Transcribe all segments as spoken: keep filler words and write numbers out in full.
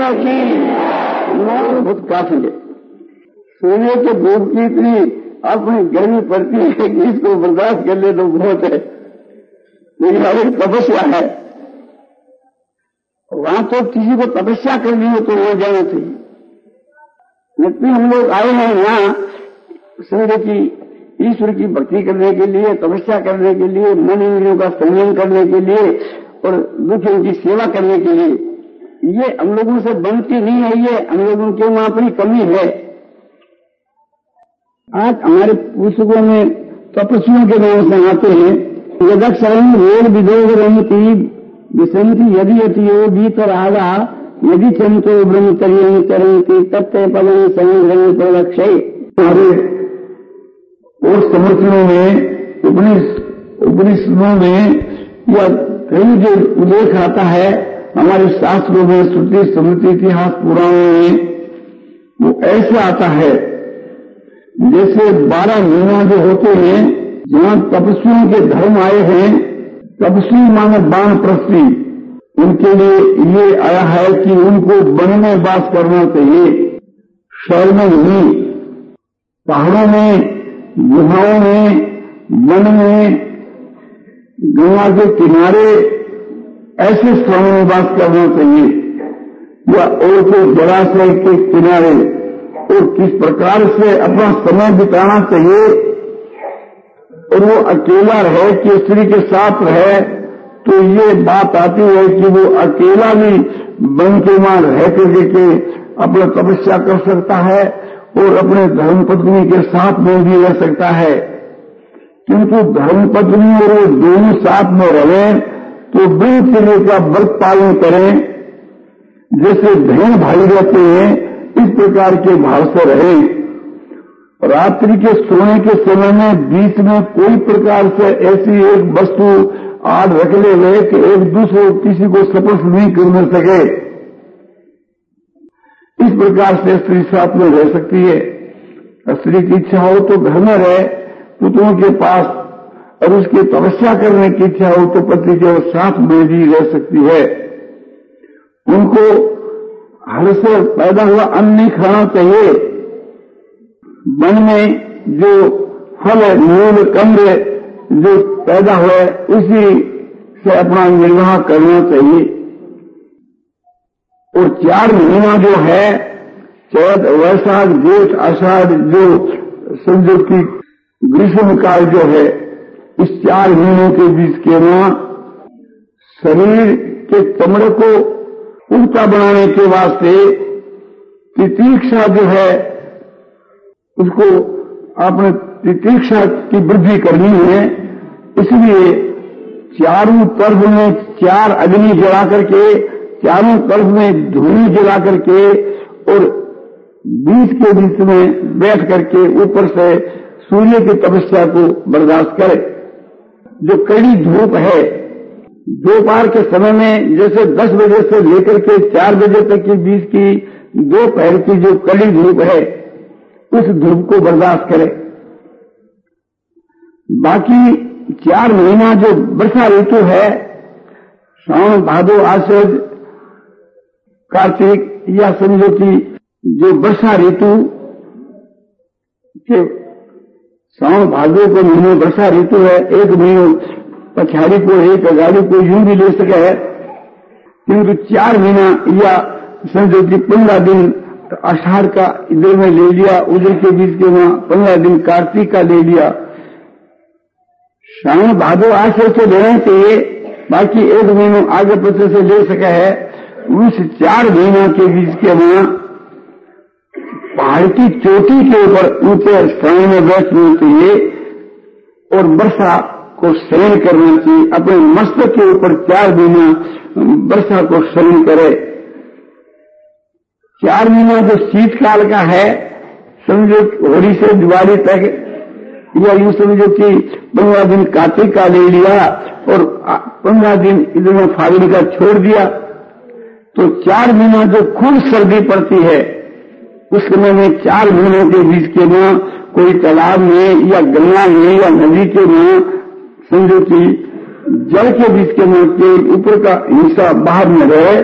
माता की बहुत काफी है। सोने के धूप की इतनी अपनी गर्मी पड़ती है कि इसको बर्दाश्त कर ले तो बहुत है, लेकिन एक तपस्या है। वहां तो किसी को तपस्या करनी हो तो वहां जाना चाहिए। जितने हम लोग आए हैं यहाँ समझे कि ईश्वर की भक्ति करने के लिए, तपस्या करने के लिए, मन इंद्रियों का संयम करने के लिए और दुखियों की सेवा करने के लिए, ये हम लोगों से बनती नहीं है। ये हम लोगों के वहां अपनी कमी है। आज हमारे पुस्तकों में तपस्वियों के नाम से आते हैं, यदक्षरम वेद विदोग रमती विसंति यदि अतियो भीतर आगा यदि चंतो ब्रह्मचर्य चरंती तत्व पवन संग्रह प्रलक्षय। हमारे और समर्थनों में उपनिषदों में या कहीं जो उल्लेख आता है हमारे शास्त्रों में, श्रुति स्मृति इतिहास पुराणों में, वो ऐसा आता है जैसे बारह महीना जो होते हैं जहां तपस्वियों के धर्म आए हैं। तपस्वी माने वानप्रस्थी, उनके लिए ये आया है कि उनको वन में वास करना चाहिए, शहर में नहीं। पहाड़ों में, गुहाओं में, वन में, गंगा के किनारे ऐसे स्थानों में वास करना चाहिए, या और कोई जलाशय के किनारे, और किस प्रकार से अपना समय बिताना चाहिए। और वो अकेला रहे कि स्त्री के साथ रहे, तो ये बात आती है कि वो अकेला भी वन के वहां रह करके के अपना तपस्या कर सकता है और अपने धर्मपत्नी के साथ में भी रह सकता है। किंतु धर्मपत्नी और वो दोनों साथ में रहे तो ब्रह्मचर्य का व्रत पालन करें, जैसे बहन भाई रहते हैं इस प्रकार के भाव से रहें। रात्रि के सोने के समय में बीच में कोई प्रकार से ऐसी एक वस्तु आड़ रख ले कि एक दूसरे किसी को स्पर्श नहीं कर सके, इस प्रकार से स्त्री साथ में रह सकती है। स्त्री की इच्छा हो तो घर में रहे पुत्रों के पास, और उसकी तपस्या करने की इच्छा हो तो पति के साथ में भी रह सकती है। उनको हर से पैदा हुआ अन्न नहीं खाना चाहिए। वन में जो फल मूल कंद जो पैदा हुए उसी से अपना निर्वाह करना चाहिए। और चार महीना जो है, चैत वैशाख जेठ आषाढ़, जो समझो की ग्रीष्म काल जो है, इस चार महीनों के बीच के वहां शरीर के चमड़े को पुख्ता बनाने के वास्ते तितीक्षा जो है उसको आपने तितीक्षा की वृद्धि करनी है। इसलिए चारों तरफ में चार अग्नि जला करके, चारों तरफ में धूनी जला करके और बीच के बीच में बैठ करके ऊपर से सूर्य की तपस्या को बर्दाश्त करे। जो कड़ी धूप है दोपहर के समय में, जैसे दस बजे से लेकर के चार बजे तक के बीच की दोपहर की जो कड़ी धूप है, उस धूप को बर्दाश्त करे। बाकी चार महीना जो वर्षा ऋतु है, सावन भादो आश्विन कार्तिक, या समझो कि जो वर्षा ऋतु के सावन भादो के महीने वर्षा ऋतु है, एक महीने पछाड़ी को, एक अगाड़ी को यूं भी ले सके है। किंतु चार महीना या समझो कि पंद्रह दिन आषाढ़ का इधर में ले लिया, उधर के बीच के वहां पंद्रह दिन कार्तिक का ले लिया। सावन भादो आश्विन से लेना चाहिए, बाकी एक महीनों आगे पीछे से ले सका है। उस चार महीनों के बीच के वहां पहाड़ की चोटी के ऊपर ऊंचे स्थान में बैठना चाहिए और वर्षा को शयन करना चाहिए। अपने मस्तक के ऊपर चार महीना वर्षा को शयन करे। चार महीना जो शीतकाल का है, समझो होली से दिवाली तक, या यूं समझो कि पंद्रह दिन कार्तिक का ले लिया और पंद्रह दिन इधर में फागुन का छोड़ दिया, तो चार महीना जो खूब सर्दी पड़ती है, उस समय में चार महीनों के बीच के में कोई तालाब में या गंगा में या नदी के में समझो कि जल के बीच के में के ऊपर का हिस्सा बाहर में रहे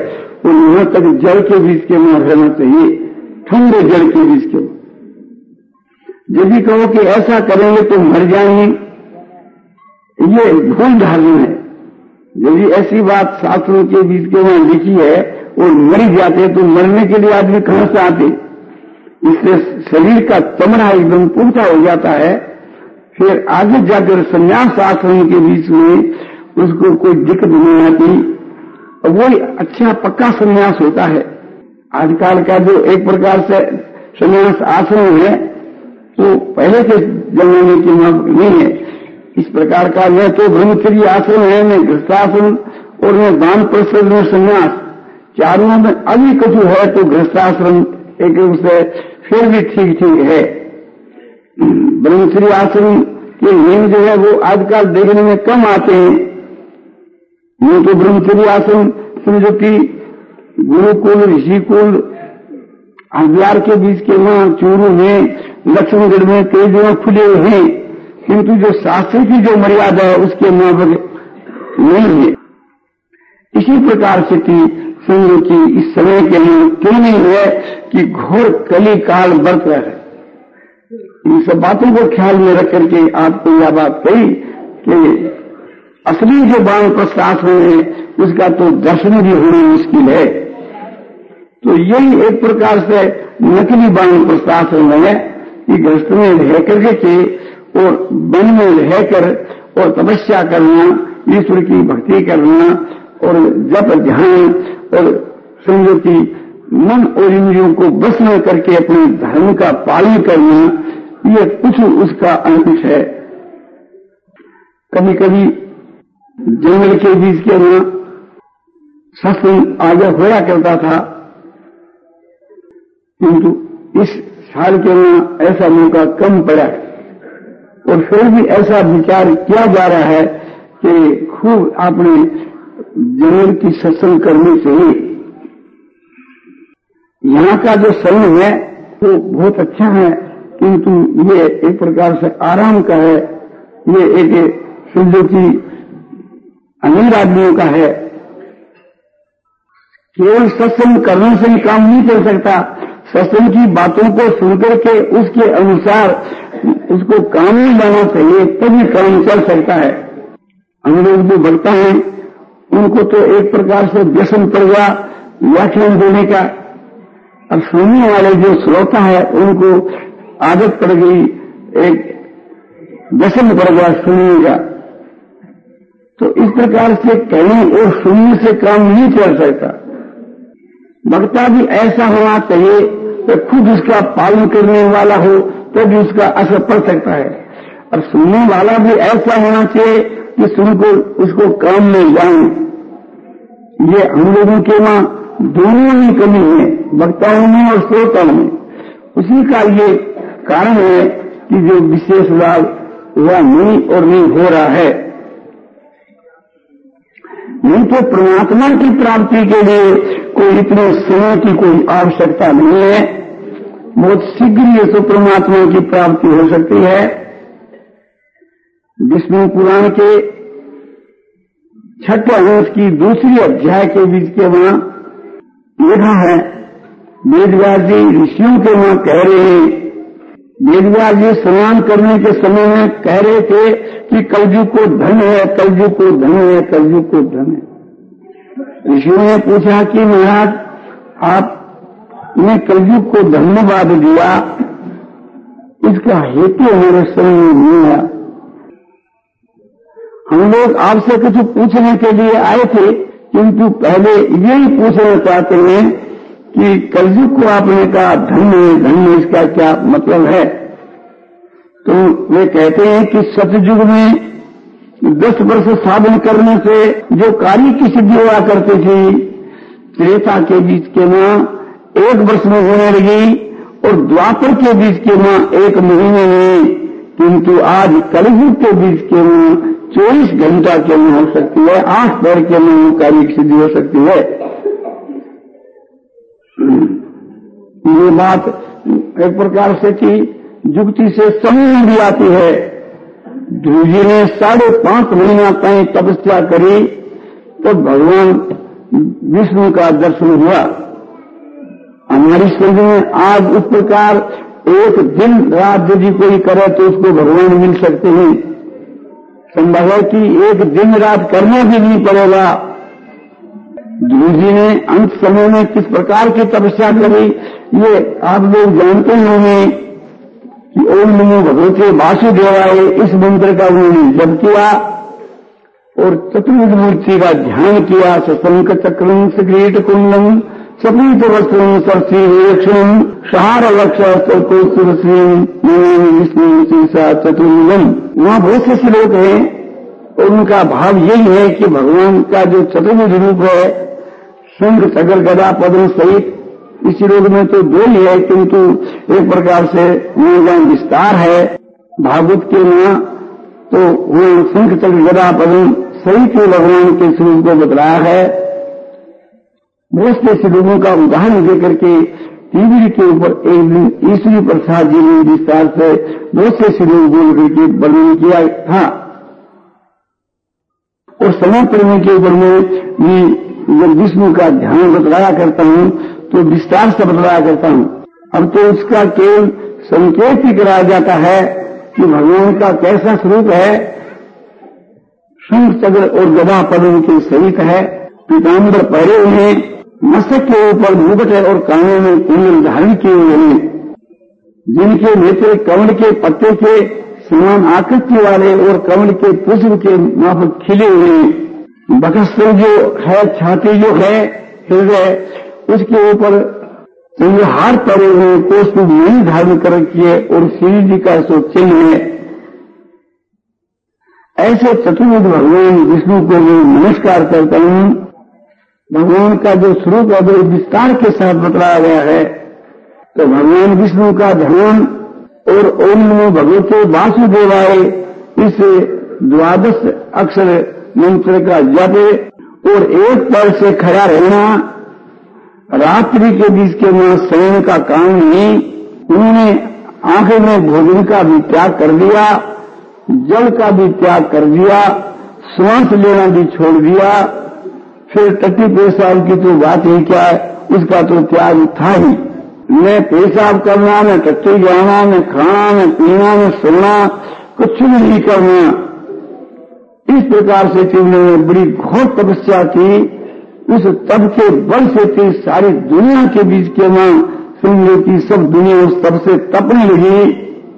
और यहां तक जल के बीच के वहां रहना चाहिए, ठंडे जल के बीच के। यदि कहो कि ऐसा करेंगे तो मर जाएंगे, ये भूल धारणा है। यदि ऐसी बात शास्त्रों के बीच के वहां लिखी है और मर जाते तो मरने के लिए आदमी कहां से आते? इससे शरीर का चमड़ा एकदम पुख्ता हो जाता है, फिर आगे जाकर संन्यास आश्रम के बीच में उसको कोई दिक्कत नहीं आती, और वही अच्छा पक्का संन्यास होता है। आजकल का जो एक प्रकार से संन्यास आश्रम है तो पहले के जमाने की माफ नहीं है। इस प्रकार का यह तो ब्रह्मचर्य आश्रम है, न गृहस्थाश्रम और न दान प्रसाद में संन्यास, चारों में अभी कछु है तो गृहस्थाश्रम एक रूप से फिर भी ठीक ठीक है। ब्रह्मचर्य आश्रम के नियम जो है वो आजकल देखने में कम आते हैं। ये तो ब्रह्मचर्य आश्रम समझो कि गुरुकुल, ऋषिकुल, हरिद्वार के बीच के वहां चूरू में, लक्ष्मणगढ़ में कई जगह खुले हुए हैं, किंतु जो शास्त्र की जो मर्यादा है उसके माफक नहीं है। इसी प्रकार से कि समझो कि इस समय के लिए क्यों नहीं है कि घोर कली काल बरत रहा है। इन सब बातों को ख्याल में रख करके आपको यह बात कही कि असली जो बाण प्रशासन है उसका तो दर्शन भी होना मुश्किल है। तो यही एक प्रकार से नकली बाण प्रशासन है कि गृहस्थ में रह करके और वन में रहकर और तपस्या करना, ईश्वर की भक्ति करना और जप ध्यान और समझो कि मन और इंद्रियों को बस में करके अपने धर्म का पालन करना, ये कुछ उसका अंकुश है। कभी कभी जंगल के बीच के वहां सत्संग आगे होया करता था, किंतु इस साल के वहां ऐसा मौका कम पड़ा और फिर भी ऐसा विचार किया जा रहा है कि खूब आपने जंगल की सत्संग करनी चाहिए। यहाँ का जो समय है वो बहुत अच्छा है, किंतु ये एक प्रकार से आराम का है, ये एक समझो कि अमीर आदमियों का है। केवल सत्संग करने से काम नहीं चल सकता, सत्संग की बातों को सुनकर के उसके अनुसार उसको काम में लाना चाहिए, तभी काम चल सकता है। हम लोग जो बढ़ता है उनको तो एक प्रकार से व्यसन पड़ गया व्याख्यान देने का, और सुनने वाले जो श्रोता है उनको आदत पड़ गई, एक व्यसन पड़ गया सुनने का। तो इस प्रकार से कहने और सुनने से काम नहीं चल सकता। वक्ता भी ऐसा होना चाहिए तो खुद उसका पालन करने वाला हो तो भी उसका असर पड़ सकता है, और सुनने वाला भी ऐसा होना चाहिए कि सुनको उसको काम में लाएं। ये हम लोगों के वहां दोनों ही कमी है, वक्ताओं में और श्रोताओं में। उसी का ये कारण है कि जो विशेष लाभ वह नहीं और नहीं हो रहा है। नहीं तो परमात्मा की प्राप्ति के लिए कोई इतने समय की कोई आवश्यकता नहीं है, बहुत शीघ्र ये तो परमात्मा की प्राप्ति हो सकती है। विष्णु पुराण के छठे अंश की दूसरी अध्याय के बीच के वहां लिखा है, वेदव्यास जी ऋषियों के वहां कह रहे हैं, वेदव्यास जी स्नान करने के समय में कह रहे थे कि कलयुग को धन है, कलयुग को धन है, कलयुग को धन है। ऋषियों ने पूछा कि महाराज आपने कलयुग को धन्यवाद दिया, इसका हेतु हमारे समझ में नहीं आया। हम लोग आपसे कुछ पूछने के लिए आए थे, किंतु पहले यही पूछना चाहते हैं कि कलयुग को आपने कहा धन्य है, धन्य इसका क्या मतलब है? तो वे कहते हैं कि सतयुग में दस वर्ष साधन करने से जो कार्य की सिद्धि हुआ करती थी, त्रेता के बीच के मां एक वर्ष में होने लगी और द्वापर के बीच के मां एक महीने में, किंतु आज कलयुग के बीच के मां चौबीस घंटा के में हो सकती है, आठ पैर के में कार्य की सिद्धि हो सकती है। ये बात एक प्रकार से कि युक्ति से समझ भी आती है। ध्रुव जी ने साढ़े पांच महीना तक तपस्या करी तो भगवान विष्णु का दर्शन हुआ। हमारी समझ में आज उस प्रकार एक दिन रात यदि कोई करे तो उसको भगवान मिल सकते हैं। संभव है कि एक दिन रात करना भी नहीं पड़ेगा। ध्रुव जी ने अंत समय में किस प्रकार की तपस्या करी ये आप लोग जानते होंगे कि ओम नमो भगवते वासुदेवाय इस मंत्र का उन्होंने जप किया और चतुर्भुज मूर्ति का ध्यान किया। शशंक चक्रम सक्रीट कुंडम सपीत वस्त्रम सरसीक्षण सहार लक्ष कौशुरश्रीम विष्णु शीर्षा चतुर्भुजम। वहां बहुत से श्लोक हैं और उनका भाव यही है कि भगवान का जो चतुर्भुज रूप है शंख चक्र गदा पद्म सहित, इस श्लोक में तो दो ही है किंतु एक प्रकार से उनका विस्तार है। भागवत के यहाँ तो वो शंख चक्र गदा पद्म सहित भगवान के स्वरूप को बतलाया है। बहुत से श्लोकों का उदाहरण देकर के टीवी के ऊपर एक दिन ईश्वरी प्रसाद जी ने विस्तार से बहुत से श्लोक बोल करके वर्णन किया था। और समय पढ़ने के ऊपर में जब विष्णु का ध्यान बतलाया करता हूं तो विस्तार से बतलाया करता हूं। अब तो उसका केवल संकेत ही कराया जाता है कि भगवान का कैसा स्वरूप है। शंख चक्र और गदा पद्म के सहित है। पीताम्बर पहरे हुए, मस्तक के ऊपर मुकुट है और कानों में कुंडल धारण किए हुए हैं, जिनके नेत्र कमल के पत्ते के समान आकृति वाले और कमल के पुष्प के माफक खिले हुए हैं। बकस्तर जो है, छाती जो है, हृदय, उसके ऊपर चंद्रहार पड़े हुए कोष को नहीं धारण कर रखिए और श्री जी का सो चिन्ह है। ऐसे चतुर्भुज भगवान विष्णु को मैं नमस्कार करता हूं। भगवान का जो स्वरूप है वो विस्तार के साथ बतलाया गया है। तो भगवान विष्णु का ध्यान और ओम नमो भगवते वासुदेवाय इस द्वादश अक्षर मंत्र का जप और एक पैर से खड़ा रहना, रात्रि के बीच के में शयन का काम नहीं। उन्होंने आंखें में भोजन का भी त्याग कर दिया, जल का भी त्याग कर दिया, श्वास लेना भी छोड़ दिया। फिर टट्टी पेशाब की तो बात ही क्या है, उसका तो त्याग था ही। न पेशाब करना, न टट्टी जाना, न खाना, न पीना, न सोना, कुछ भी नहीं करना। इस प्रकार से उन्होंने बड़ी घोर तपस्या की। उस तप के बल से थी सारी दुनिया के बीच के मां समझो की सब दुनिया उस तप से तपने लगी।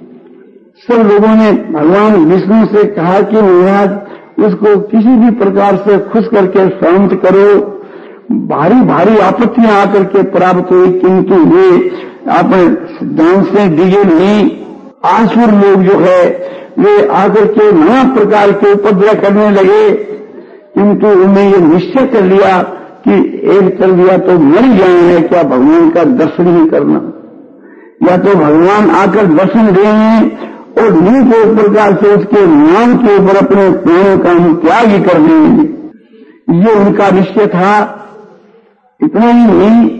सब लोगों ने भगवान विष्णु से कहा कि महाराज उसको किसी भी प्रकार से खुश करके शांत करो। भारी भारी आपत्तियां आकर के प्राप्त हुई किंतु वे अपने सिद्धांत से डिगे नहीं। आसुर लोग जो है वे आकर के नाना प्रकार के उपद्रव करने लगे, किंतु उन्हें ये निश्चय कर लिया कि एक चल दिया तो मर जाना है, क्या भगवान का दर्शन ही करना, या तो भगवान आकर दर्शन देंगे और नहीं तो एक प्रकार से उसके नाम के ऊपर अपने प्राणों का हम त्याग ही कर देंगे। ये उनका निश्चय था। इतना ही नहीं,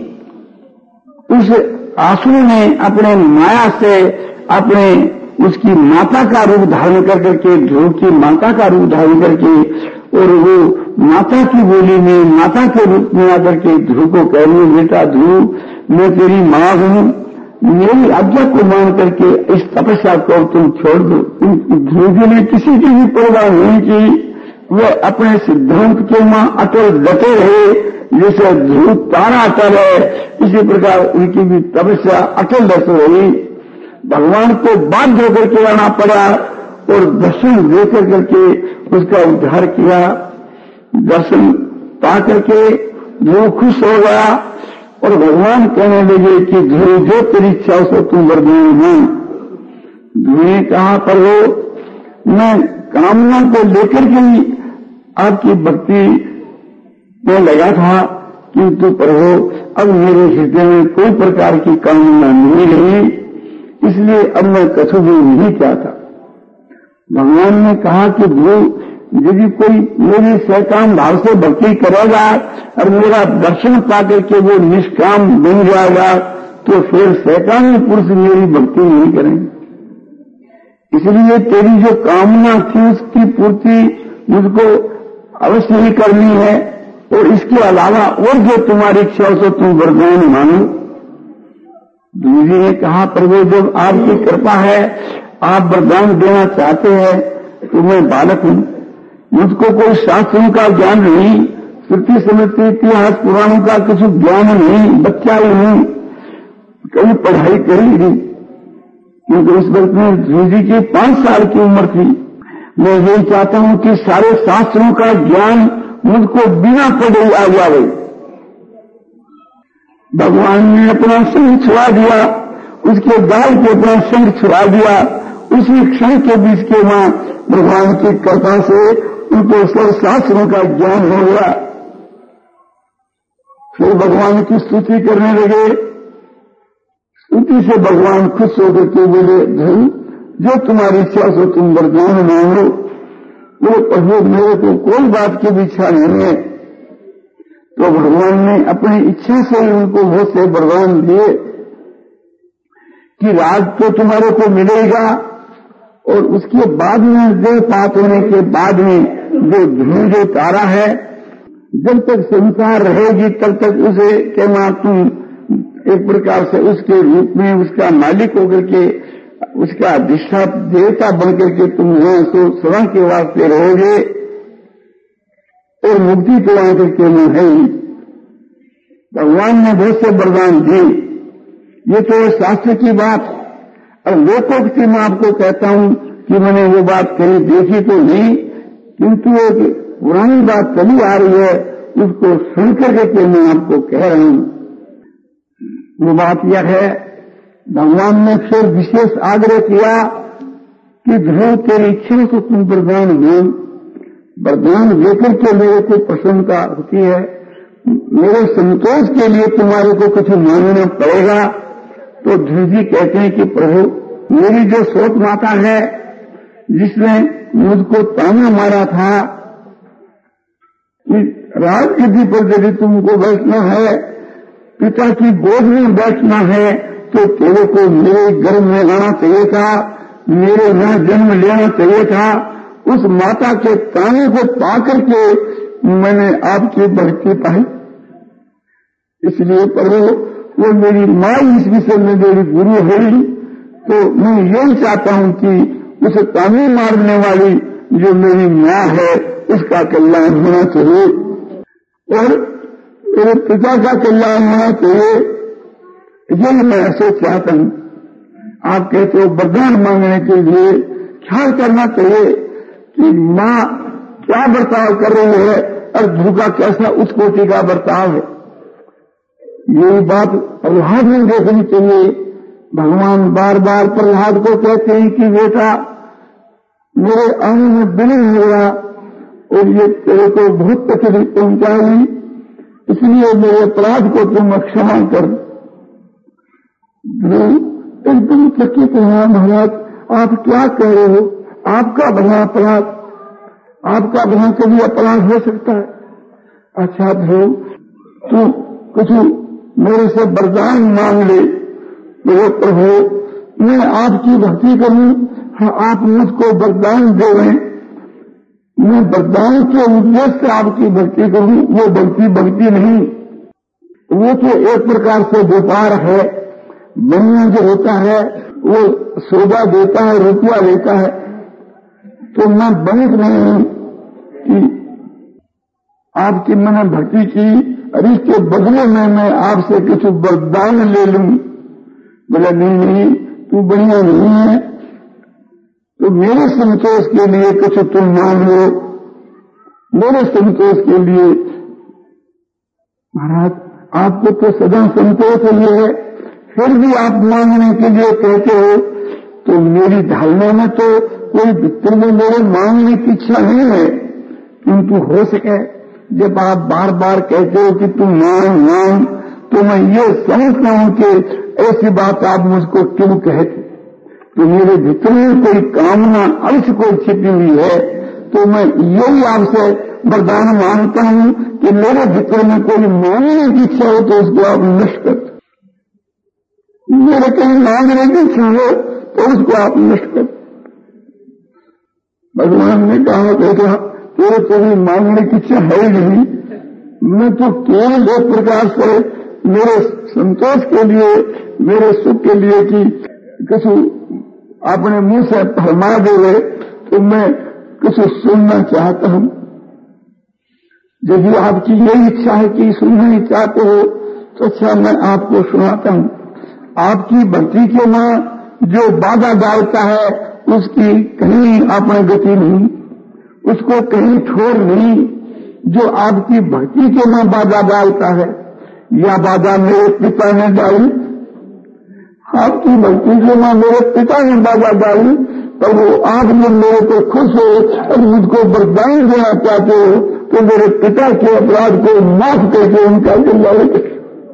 उस आसुर ने अपने माया से अपने उसकी माता का रूप धारण कर करके, ध्रुव की माता का रूप धारण करके, और वो माता की बोली में माता के रूप में आकर के ध्रुव को कहने, बेटा ध्रुव मैं तेरी मां हूं, मेरी आज्ञा को मान करके इस तपस्या को तुम छोड़ दो। ध्रुव जी ने किसी की भी परवाह नहीं की। वो अपने सिद्धांत के मां अटल डटे रहे, जैसे ध्रुव तारा अटल है, इसी प्रकार उनकी भी तपस्या अटल डट रही। भगवान को बाध्य होकर के आना पड़ा और दर्शन देकर करके उसका उद्धार किया। दर्शन पा करके ध्रुव खुश हो गया और भगवान कहने लगे कि ध्रुव जो तेरी इच्छा से तुम वरदान मांग। ध्रुव ने कहा प्रभु मैं कामना को लेकर के ही आपकी भक्ति में लगा था, किंतु प्रभु अब मेरे हृदय में कोई प्रकार की कामना नहीं रही, इसलिए अब मैं कछु भी नहीं चाहता। भगवान ने कहा कि ध्रुव यदि कोई मेरी सकाम भाव से भक्ति करेगा और मेरा दर्शन पाकर के वो निष्काम बन जाएगा तो फिर सकाम पुरुष मेरी भक्ति नहीं करेंगे। इसलिए तेरी जो कामना थी उसकी पूर्ति मुझको अवश्य ही करनी है। और इसके अलावा और जो तुम्हारी इच्छा हो तो तुम वरदान मांगो। ध्रुव जी ने कहा, प्रभु जब आपकी कृपा है, आप वरदान देना चाहते हैं तो मैं बालक हूं, मुझको कोई शास्त्रों का ज्ञान नहीं, श्रुति स्मृति इतिहास पुराणों का कुछ ज्ञान नहीं, बच्चा ही नहीं, कभी पढ़ाई करी नहीं, क्योंकि उस वक्त में ध्रुव जी की पांच साल की उम्र थी। मैं यही चाहता हूं कि सारे शास्त्रों का ज्ञान मुझको बिना पढ़े आ जाए। भगवान ने अपना संग छुड़ा दिया, उसके गाल को अपना संग छुड़ा दिया। उसी क्षण के बीच के वहां भगवान की कृपा से उनको सब शास्त्रों का ज्ञान हो गया। फिर भगवान की स्तुति करने लगे। स्तुति से भगवान खुश होकर के बोले, ध्रुव जो तुम्हारी इच्छा से तुम वरदान मांगो। बोले, प्रभु मेरे को कोई बात की भी इच्छा नहीं है। तो भगवान ने अपनी इच्छा से उनको बहुत से वरदान दिए कि राज तो तुम्हारे को मिलेगा, और उसके बाद में देह पात होने के बाद में जो ध्रुव जो तारा है, जब तक संसार रहेगी तब तक उसे कहना तुम एक प्रकार से उसके रूप में उसका मालिक होकर के, उसका अधिष्ठाता देवता बनकर के तुम यहां सो सदा के वास्ते रहोगे, और मुक्ति तो आकर के में है ही। भगवान ने बहुत से वरदान दिए। ये तो है शास्त्र की बात। और लोकोक्ति में आपको कहता हूं कि मैंने वो बात कहीं देखी तो नहीं, किंतु एक पुरानी बात चली आ रही है, उसको सुनकर के मैं आपको कह रहा हूं। वो बात यह है, भगवान ने फिर विशेष आग्रह किया कि ध्रुव तेरी इच्छा को तुम वरदान मांग। वरदान लेकर के मेरे को प्रसन्नता होती है, मेरे संतोष के लिए तुम्हारे को कुछ मांगना पड़ेगा। तो ध्रुव जी कहते हैं कि प्रभु मेरी जो सोच माता है, जिसने मुझको ताना मारा था कि राजगद्दी पर यदि तुमको बैठना है, पिता की गोद में बैठना है, तो तेरे को मेरे गर्भ में आना चाहिए था, मेरे यहां जन्म लेना चाहिए था। उस माता के ताने को पाकर के मैंने आपकी भक्ति पाई। इसलिए प्रभु वो मेरी माँ इस विषय में मेरी गुरु हुई, तो मैं यही चाहता हूं कि उस ताने मारने वाली जो मेरी माँ है उसका कल्याण होना चाहिए, और मेरे पिता का कल्याण होना चाहिए। यही मैं ऐसे चाहता हूं। आप कहते हो वरदान मांगने के लिए ख्याल करना चाहिए कि माँ क्या बर्ताव कर रही है और ध्रुव का कैसा उच्च कोटि का बर्ताव है। यही बात प्रहलाद में देखनी चाहिए। भगवान बार बार प्रहलाद को कहते हैं कि बेटा मेरे अंग में विलीन हो गया और ये तेरे को बहुत तकलीफ पहुंचाई, इसलिए मेरे अपराध को तुम क्षमा कर। एकदम चकित है, महाराज आप क्या कह रहे हो, आपका बड़ा अपराध, आपका बड़ा कभी अपराध हो सकता है। अच्छा ध्रुव तू कुछ मेरे से वरदान मांग ले। तो प्रभु मैं आपकी भक्ति करूं, आप मुझको वरदान देवें, मैं वरदान के उद्देश्य से आपकी भक्ति करूं, वो भक्ति भक्ति नहीं, वो तो एक प्रकार से व्यापार है। बनिया जो होता है वो सौदा देता है, रुपया लेता है। तो मैं बनिक नहीं हूं कि आपकी मैंने भक्ति की और इसके बदले में मैं आपसे कुछ वरदान ले लूं। बोला नहीं नहीं तू बढ़िया नहीं है, तो मेरे संतोष के लिए कुछ तुम मांग लो, मेरे संतोष के लिए। महाराज आपको तो सदा संतोष है, फिर भी आप मांगने के लिए कहते हो, तो मेरी धारणा में तो कोई भीतर में मेरे मांगने की इच्छा नहीं है, किंतु हो सके जब आप बार बार कहते हो कि तुम मांग मांग, तो मैं ये समझता हूं कि ऐसी बात आप मुझको क्यों कहते। तो मेरे भीतर में कोई कामना अवश्य कोई छिपी हुई है, तो मैं यही आपसे वरदान मांगता हूं कि मेरे भीतर में कोई मांगने की इच्छा हो तो उसको आप नष्ट कर, मेरे कहीं मांगने की इच्छा हो तो उसको आप नष्ट कर। भगवान ने कहा बेटा तेरे को भी मांगने की इच्छा है ही नहीं, मैं तो केवल एक प्रकार से मेरे संतोष के लिए, मेरे सुख के लिए कि किसी अपने मुंह से फरमा देवे तो मैं कुछ सुनना चाहता हूं। यदि आपकी यही इच्छा है कि सुनना ही चाहते हो तो अच्छा, मैं आपको सुनाता हूं। आपकी भक्ति के मां जो बाधा डालता है उसकी कहीं आपने गति नहीं, उसको कहीं छोड़ नहीं। जो आपकी भक्ति के मां बाधा डालता है, या बाधा मेरे पिता ने डाली, आपकी भक्ति के मां मेरे पिता ने बाधा डाली, तो वो आप लोग मेरे को खुश हो और मुझको वरदान देना चाहते हो तो मेरे पिता के अपराध को माफ करके उनका कल्याण करें।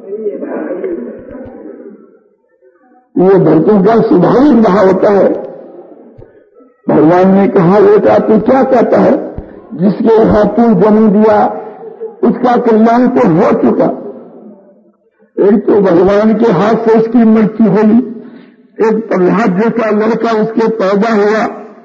ये भक्तों का स्वाभाविक भाव होता है। भगवान ने कहा, बेटा तू क्या कहता है? जिसके यहां तू जन्म दिया उसका कल्याण तो हो चुका। एक तो भगवान के हाथ से उसकी मृत्यु हुई, एक प्रहलाद जैसा लड़का उसके पैदा हुआ,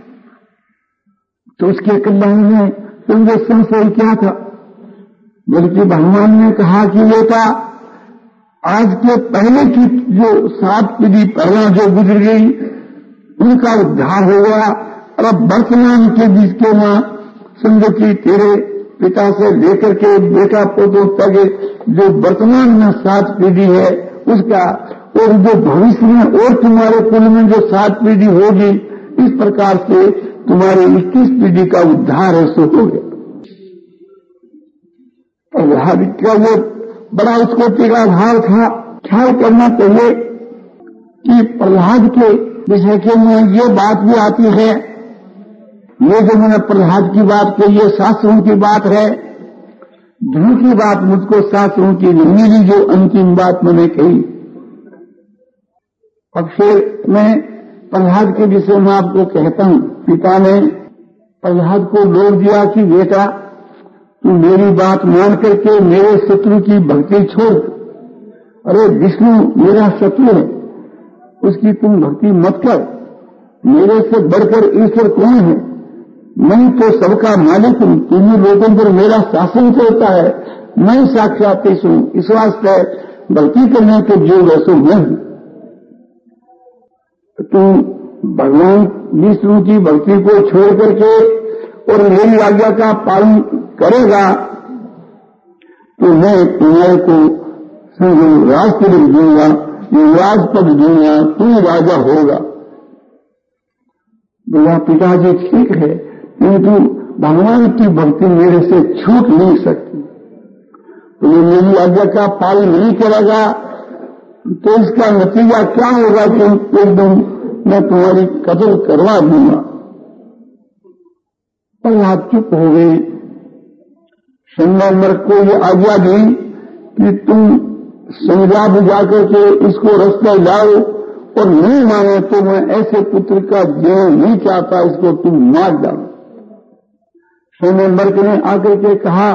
तो उसके कल्याण में समझो संशय क्या था? बल्कि भगवान ने कहा कि बेटा आज के पहले की जो सात पीढ़ी पहला जो गुजर गई उनका उद्धार हो गया, और अब वर्तमान के बीच के मां समझो कि तेरे पिता से लेकर के बेटा पोतों तक जो वर्तमान में सात पीढ़ी है उसका, और जो भविष्य में और तुम्हारे कुल में जो सात पीढ़ी होगी, इस प्रकार से तुम्हारी इक्कीस पीढ़ी का उद्धार है सो हो गया। और का वो बड़ा उसको तेरा भाव था। ख्याल करना चाहिए कि प्रहलाद के विषय के में ये बात भी आती है, ये जो मैंने प्रहलाद की बात कही ये शास्त्रों की बात है, ध्रुव की बात मुझको शास्त्रों की नहीं मिली जो अंतिम बात मैंने कही। अब फिर मैं प्रहलाद के विषय में आपको कहता हूं। पिता ने प्रहलाद को लोग दिया कि बेटा तू मेरी बात मान करके मेरे शत्रु की भक्ति छोड़। अरे विष्णु मेरा शत्रु है, उसकी तुम भक्ति मत कर। मेरे से बढ़कर ईश्वर कौन है? मैं तो सबका मालिक हूं, तुम्हीं लोगों पर मेरा शासन चलता है, मैं साक्षात हूं। इस वास्ते भक्ति करने के जो वैसो मैं हूं। तुम भगवान विष्णु की भक्ति को छोड़ करके और मेरी आज्ञा का पालन करेगा तो मैं तुम्हारे को राष्ट्र दूंगा, युवराज पद दूंगा, तू राजा होगा। बोला पिताजी ठीक है, किंतु भगवान की भक्ति मेरे से छूट नहीं सकती। तो ये मेरी आज्ञा का पालन नहीं करेगा तो इसका नतीजा क्या होगा कि एकदम मैं तुम्हारी कत्ल करवा दूंगा। पर आप चुप हो गए। संगमरमर को ये आज्ञा दी कि तुम समझा बुझा करके इसको रास्ते लाओ, और नहीं माने तो मैं ऐसे पुत्र का जीवन नहीं चाहता, इसको तुम मार डालो। संगमरमर ने आकर के कहा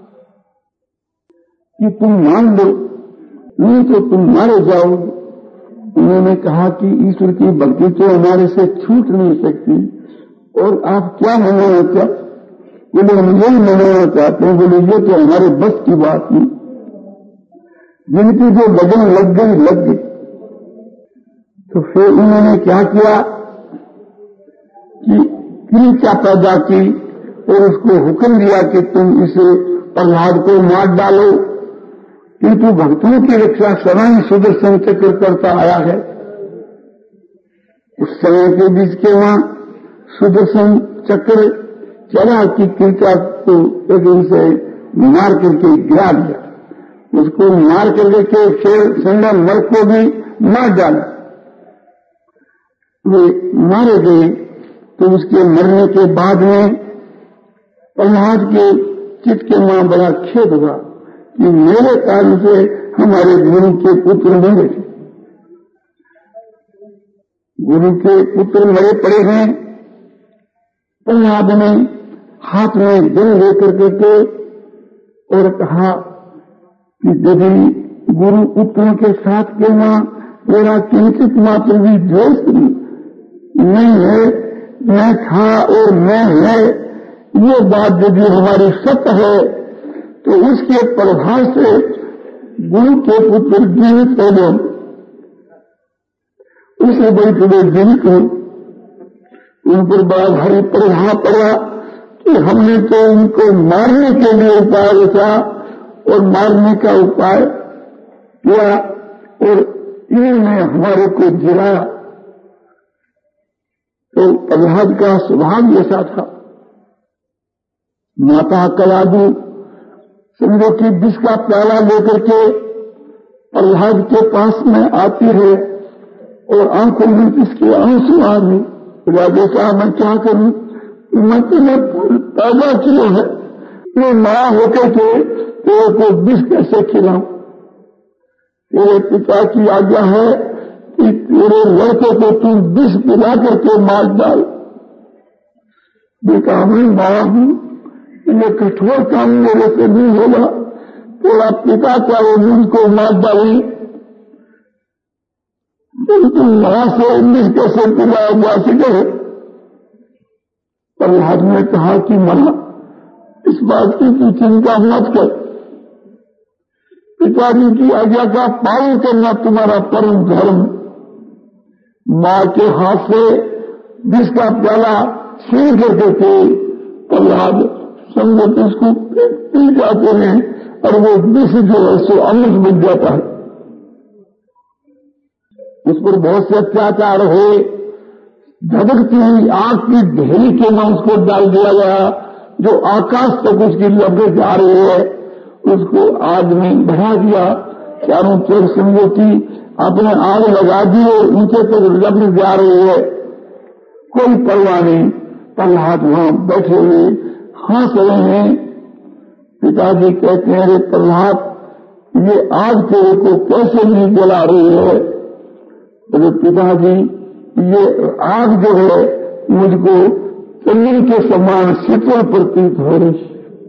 कि तुम मान लो, नहीं तो तुम मारे जाओगे। उन्होंने कहा कि ईश्वर की भक्ति तो हमारे से छूट नहीं सकती, और आप क्या मनाना चाहते? बोले हम यही मनाना चाहते हैं। बोले ये तो हमारे बस की बात नहीं, जिनकी जो लगन लग गई लग गई। तो फिर उन्होंने क्या किया कि क्रीचा पैदा की और उसको हुक्म दिया कि तुम इसे प्रहलाद को मार डालो, किंतु भक्तों की रक्षा सदा ही सुदर्शन चक्र करता आया है। उस समय के बीच के वहां सुदर्शन चक्र चला कि क्रीचा को एकदम से मार करके गिरा दिया, उसको मार करके फिर संगमरमर को भी मार डाला। वे मारे गए। तो उसके मरने के बाद में प्रहलाद के चित्त के मां बड़ा खेद हुआ कि मेरे कारण से हमारे गुरु के पुत्र मरे। गुरु के पुत्र मरे पड़े हैं। प्रहलाद ने हाथ में जल लेकर के और कहा कि यदि गुरु पुत्रों के साथ के मां मेरा किंचित मात्र भी द्वेष नहीं है, मैं था और मैं है, ये बात यदि हमारी सत्य है तो उसके प्रभाव से गुरु के पुत्र जीवित हो गए। उसे बड़ी बड़े जीवित हो, उन पर बड़ा भारी प्रभाव पड़ा कि हमने तो उनको मारने के लिए उपाय रचा और मारने का उपाय किया और इन्होंने हमारे को जिलाया। तो प्रहलाद का स्वभाव ऐसा था। माता कलादू समझो कि विष का प्याला लेकर के प्रहलाद के पास में आती है और आंखों में इसके आंसू आ गए। राजा साहब मैं क्या करूं, मैं तुम्हें पैदा किया है, मैं मां होकर के तेरे को विष कैसे खिलाऊं? तेरे पिता की आज्ञा है कि तेरे लड़के को तू विष पिला करके मार डाल। बेटा मैं मां हूं, ये कठोर काम मेरे से नहीं होगा। तेरा पिता क्या वो मुझको मार डाले, तुम मां से विष कैसे पिलाया जा सके? प्रहलाद ने कहा कि मां इस बात की तू चिंता मत कर, पिताजी की आज्ञा का पालन करना तुम्हारा परम धर्म। मां के हाथ से विष का प्याला छीन करके के प्रहलाद संगत उसको पी जाते हैं और वो विष जो है सो अमृत बन जाता है। उस पर बहुत से अत्याचार हुए, धधकती हुई आग की ढेरी के में उसको डाल दिया गया जो आकाश तक उसकी लपट जा रही है, उसको आग में बढ़ा दिया। चारों तरफ समझो कि आपने आग लगा दी और नीचे तक लपट जा रही है, कोई परवाह नहीं। प्रहलाद वहां बैठे हुए हंस रहे हैं। पिताजी कहते हैं अरे प्रहलाद ये आग तेरे को कैसे नहीं जला रही है? तो पिताजी ये आग जो है मुझको चंदन के समान शीतल प्रतीत हो रही।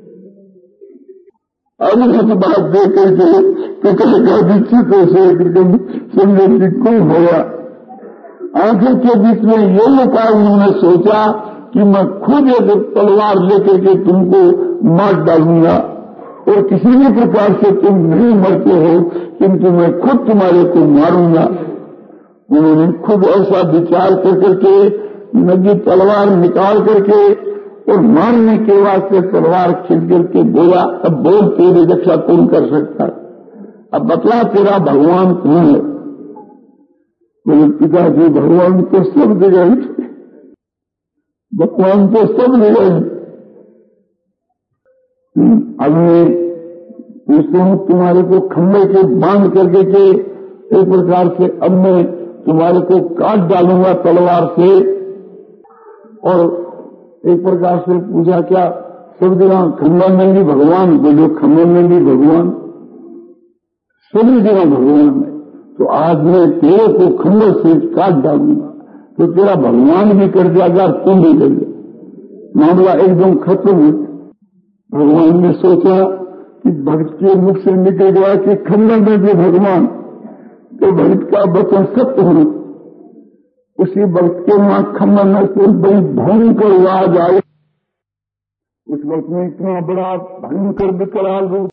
अब इस बात देख करके पिता का दीक्षित से एकदम समझे गुम हो गया। आंखों के बीच में ये उपाय उन्होंने सोचा कि मैं खुद एक तलवार लेकर के तुमको मार डालूंगा और किसी भी प्रकार से तुम नहीं मरते हो, किंतु मैं खुद तुम्हारे को मारूंगा। उन्होंने खुद ऐसा विचार कर करके नदी तलवार निकाल करके और मारने के वास्ते तलवार खींच करके बोला, अब बोल तेरी रक्षा कौन कर सकता है? अब बतला तेरा भगवान कौन है? मेरे पिताजी भगवान तो सब जगह थे, भगवान तो सब जगह। अब मैं पूछता हूं तुम्हारे को खंबे के बांध करके के एक प्रकार से अब मैं तुम्हारे को काट डालूंगा तलवार से। और एक प्रकार से पूछा क्या सब जगह खंबा में भी भगवान, बोलो खंबे में भी भगवान, सभी जगह भगवान है। तो आज मैं तेरे को खंबे से काट डालूंगा तो तेरा भगवान भी कर जाएगा और तुम भी कर जाएगा। मामला एकदम खत्म हो। भगवान ने सोचा कि भक्त के मुख से निकल गया कि खंबे में भी भगवान, तो भक्त का वचन सत्य होना। उसी वक्त के वहां खंबा में से बड़ी भयंकर आवाज आई। उस वक्त में इतना बड़ा भयंकर विकराल रूप